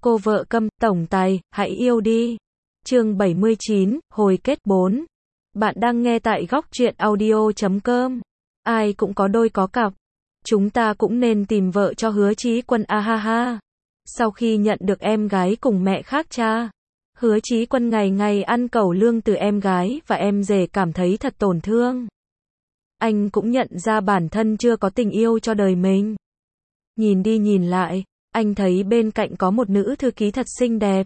Cô vợ câm, tổng tài, hãy yêu đi. Chương 79, hồi kết 4. Bạn đang nghe tại góc truyện audio.com. Ai cũng có đôi có cặp. Chúng ta cũng nên tìm vợ cho Hứa Chí Quân a ha ha. Sau khi nhận được em gái cùng mẹ khác cha, Hứa Chí Quân ngày ngày ăn cẩu lương từ em gái và em rể cảm thấy thật tổn thương. Anh cũng nhận ra bản thân chưa có tình yêu cho đời mình. Nhìn đi nhìn lại, anh thấy bên cạnh có một nữ thư ký thật xinh đẹp.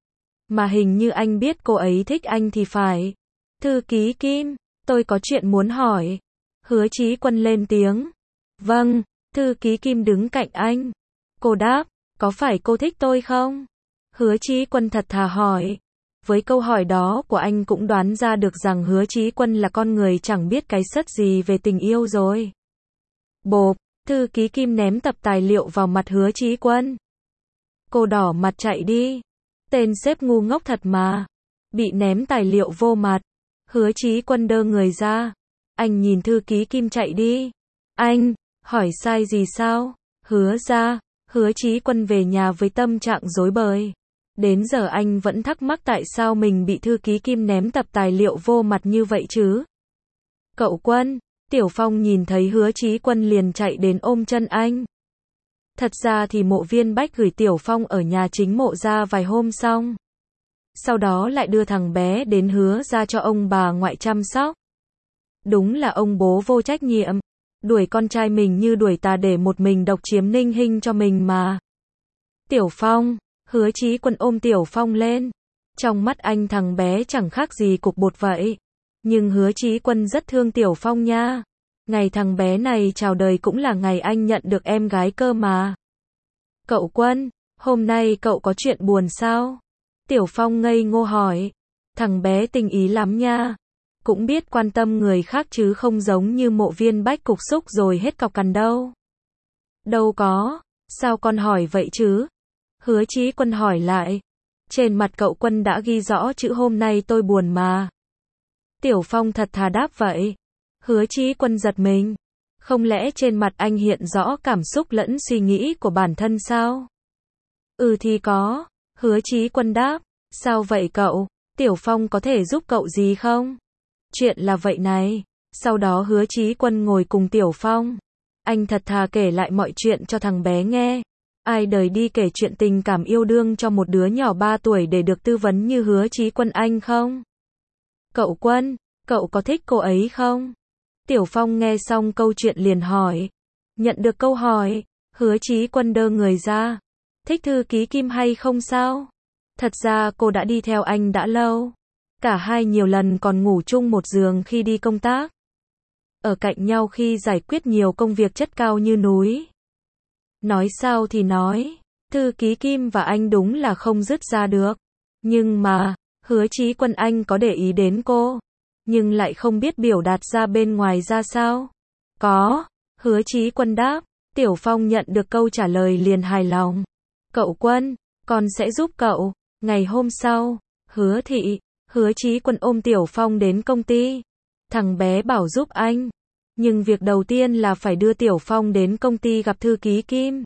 Mà hình như anh biết cô ấy thích anh thì phải. Thư ký Kim, tôi có chuyện muốn hỏi. Hứa Chí Quân lên tiếng. Vâng, thư ký Kim đứng cạnh anh. Cô đáp, có phải cô thích tôi không? Hứa Chí Quân thật thà hỏi. Với câu hỏi đó của anh cũng đoán ra được rằng Hứa Chí Quân là con người chẳng biết cái sất gì về tình yêu rồi. Bộp, thư ký Kim ném tập tài liệu vào mặt Hứa Chí Quân. Cô đỏ mặt chạy đi. Tên sếp ngu ngốc thật mà. Bị ném tài liệu vô mặt. Hứa Chí Quân đơ người ra. Anh nhìn thư ký Kim chạy đi. Anh, hỏi sai gì sao? Hứa ra, Hứa Chí Quân về nhà với tâm trạng rối bời. Đến giờ anh vẫn thắc mắc tại sao mình bị thư ký Kim ném tập tài liệu vô mặt như vậy chứ. Cậu Quân, Tiểu Phong nhìn thấy Hứa Chí Quân liền chạy đến ôm chân anh. Thật ra thì Mộ Viên Bách gửi Tiểu Phong ở nhà chính Mộ ra vài hôm xong. Sau đó lại đưa thằng bé đến Hứa ra cho ông bà ngoại chăm sóc. Đúng là ông bố vô trách nhiệm. Đuổi con trai mình như đuổi tà để một mình độc chiếm Ninh Hinh cho mình mà. Tiểu Phong, Hứa Chí Quân ôm Tiểu Phong lên. Trong mắt anh thằng bé chẳng khác gì cục bột vậy. Nhưng Hứa Chí Quân rất thương Tiểu Phong nha. Ngày thằng bé này chào đời cũng là ngày anh nhận được em gái cơ mà. Cậu Quân, hôm nay cậu có chuyện buồn sao? Tiểu Phong ngây ngô hỏi. Thằng bé tình ý lắm nha. Cũng biết quan tâm người khác chứ không giống như Mộ Viên Bách cục xúc rồi hết cọc cằn đâu. Đâu có, sao con hỏi vậy chứ? Hứa Chí Quân hỏi lại. Trên mặt cậu Quân đã ghi rõ chữ hôm nay tôi buồn mà. Tiểu Phong thật thà đáp vậy. Hứa Chí Quân giật mình. Không lẽ trên mặt anh hiện rõ cảm xúc lẫn suy nghĩ của bản thân sao? Ừ thì có. Hứa Chí Quân đáp. Sao vậy cậu? Tiểu Phong có thể giúp cậu gì không? Chuyện là vậy này. Sau đó Hứa Chí Quân ngồi cùng Tiểu Phong. Anh thật thà kể lại mọi chuyện cho thằng bé nghe. Ai đời đi kể chuyện tình cảm yêu đương cho một đứa nhỏ 3 tuổi để được tư vấn như Hứa Chí Quân anh không? Cậu Quân, cậu có thích cô ấy không? Tiểu Phong nghe xong câu chuyện liền hỏi. Nhận được câu hỏi, Hứa Chí Quân đơ người ra. Thích thư ký Kim hay không sao? Thật ra cô đã đi theo anh đã lâu. Cả hai nhiều lần còn ngủ chung một giường khi đi công tác. Ở cạnh nhau khi giải quyết nhiều công việc chất cao như núi. Nói sao thì nói, thư ký Kim và anh đúng là không dứt ra được. Nhưng mà, Hứa Chí Quân anh có để ý đến cô, nhưng lại không biết biểu đạt ra bên ngoài ra sao. Có, Hứa Chí Quân đáp. Tiểu Phong nhận được câu trả lời liền hài lòng. Cậu Quân, con sẽ giúp cậu. Ngày hôm sau, Hứa Chí Quân ôm Tiểu Phong đến công ty. Thằng bé bảo giúp anh. Nhưng việc đầu tiên là phải đưa Tiểu Phong đến công ty gặp thư ký Kim.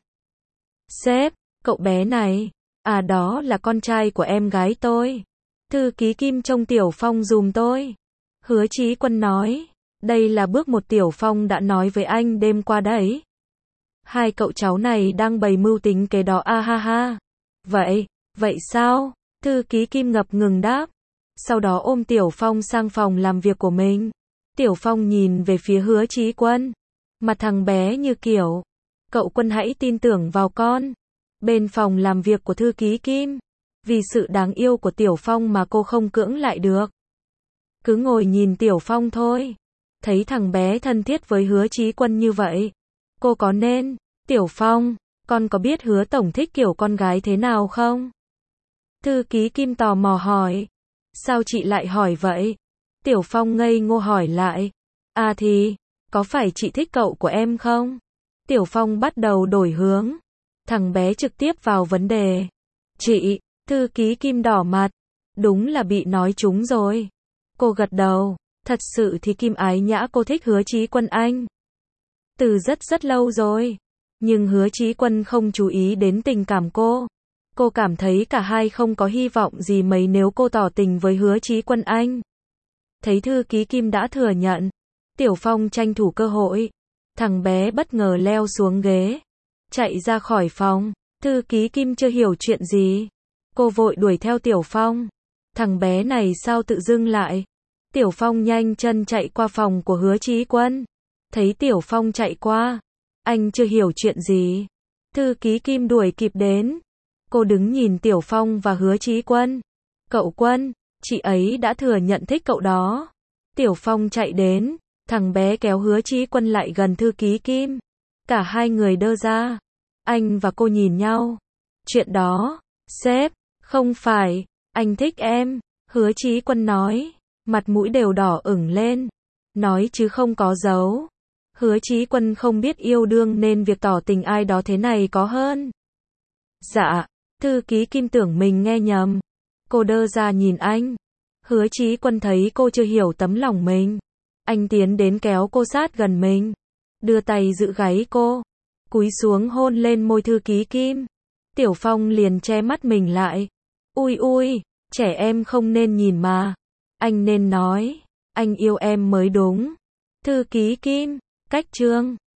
Sếp, cậu bé này, à đó là con trai của em gái tôi. Thư ký Kim trông Tiểu Phong giùm tôi. Hứa Chí Quân nói, đây là bước một Tiểu Phong đã nói với anh đêm qua đấy. Hai cậu cháu này đang bày mưu tính kế đó a ha ha. Vậy sao? Thư ký Kim ngập ngừng đáp. Sau đó ôm Tiểu Phong sang phòng làm việc của mình. Tiểu Phong nhìn về phía Hứa Chí Quân. Mặt thằng bé như kiểu, cậu Quân hãy tin tưởng vào con. Bên phòng làm việc của thư ký Kim, vì sự đáng yêu của Tiểu Phong mà cô không cưỡng lại được. Cứ ngồi nhìn Tiểu Phong thôi. Thấy thằng bé thân thiết với Hứa Chí Quân như vậy, cô có nên, Tiểu Phong, con có biết Hứa tổng thích kiểu con gái thế nào không? Thư ký Kim tò mò hỏi. Sao chị lại hỏi vậy? Tiểu Phong ngây ngô hỏi lại. À thì, có phải chị thích cậu của em không? Tiểu Phong bắt đầu đổi hướng. Thằng bé trực tiếp vào vấn đề. Chị, thư ký Kim đỏ mặt. Đúng là bị nói trúng rồi. Cô gật đầu. Thật sự thì Kim ái nhã cô thích Hứa Chí Quân anh. Từ rất rất lâu rồi. Nhưng Hứa Chí Quân không chú ý đến tình cảm cô. Cô cảm thấy cả hai không có hy vọng gì mấy nếu cô tỏ tình với Hứa Chí Quân anh. Thấy thư ký Kim đã thừa nhận, Tiểu Phong tranh thủ cơ hội. Thằng bé bất ngờ leo xuống ghế, chạy ra khỏi phòng. Thư ký Kim chưa hiểu chuyện gì. Cô vội đuổi theo Tiểu Phong. Thằng bé này sao tự dưng lại? Tiểu Phong nhanh chân chạy qua phòng của Hứa Chí Quân. Thấy Tiểu Phong chạy qua, anh chưa hiểu chuyện gì. Thư ký Kim đuổi kịp đến. Cô đứng nhìn Tiểu Phong và Hứa Chí Quân. Cậu Quân, chị ấy đã thừa nhận thích cậu đó. Tiểu Phong chạy đến, thằng bé kéo Hứa Chí Quân lại gần thư ký Kim. Cả hai người đơ ra. Anh và cô nhìn nhau. Chuyện đó, sếp, không phải, anh thích em. Hứa Chí Quân nói, mặt mũi đều đỏ ửng lên. Nói chứ không có giấu. Hứa Chí Quân không biết yêu đương nên việc tỏ tình ai đó thế này có hơn. Dạ, thư ký Kim tưởng mình nghe nhầm. Cô đơ ra nhìn anh. Hứa Chí Quân thấy cô chưa hiểu tấm lòng mình. Anh tiến đến kéo cô sát gần mình. Đưa tay giữ gáy cô. Cúi xuống hôn lên môi thư ký Kim. Tiểu Phong liền che mắt mình lại. Ui ui, trẻ em không nên nhìn mà. Anh nên nói, anh yêu em mới đúng. Thư ký Kim, cách chương.